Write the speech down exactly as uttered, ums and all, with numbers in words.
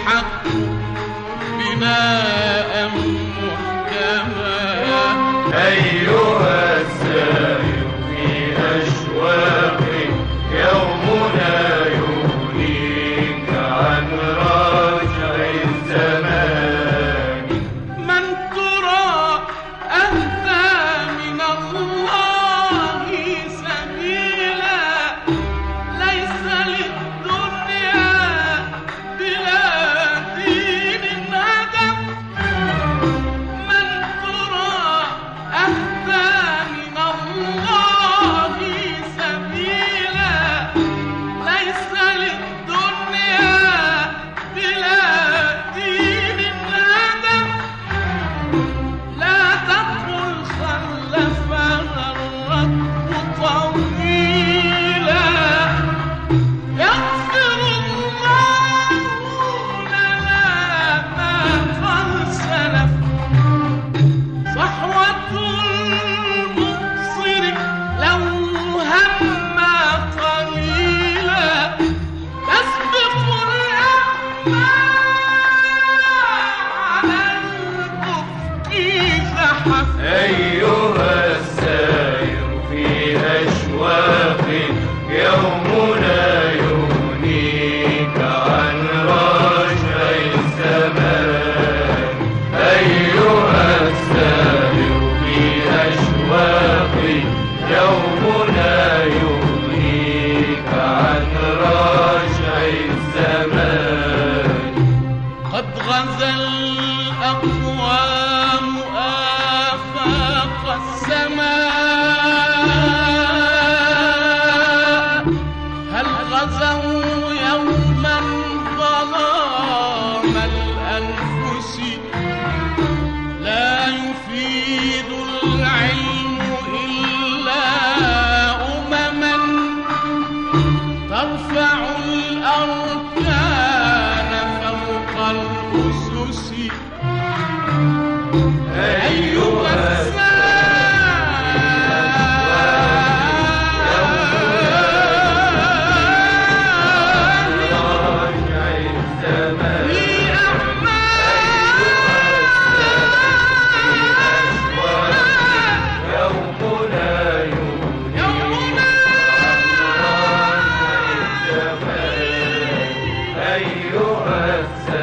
الحق بناء محكما. أيها السائر في أشواق يومنا يغنيك عن راجع الزمان. من ترى أهدى من الله سبيلا ليس للدنيا بلا دين هدف. من ترى أهدى من الله سبيلا ليس للدنيا بلا دين هدف. لا تقل خلفها الرب طويلا يغفر الله لنا ما قد سلف. صحوة المبصر لو هم قليلا تسبق الأعمال على الأفق زحف. أيها السائر في أشواق يومنا يغنيك عن راجع الزمان. أيها السائر في أشواق يومنا يغنيك عن راجع الزمان. قد غزا الأقوام آفاق السماء. هل غزوا يوما ظلام الأنفس؟ لا يفيد العلم إلا أمما ترفع الأركان فوق الأسس. أيها أيها السائر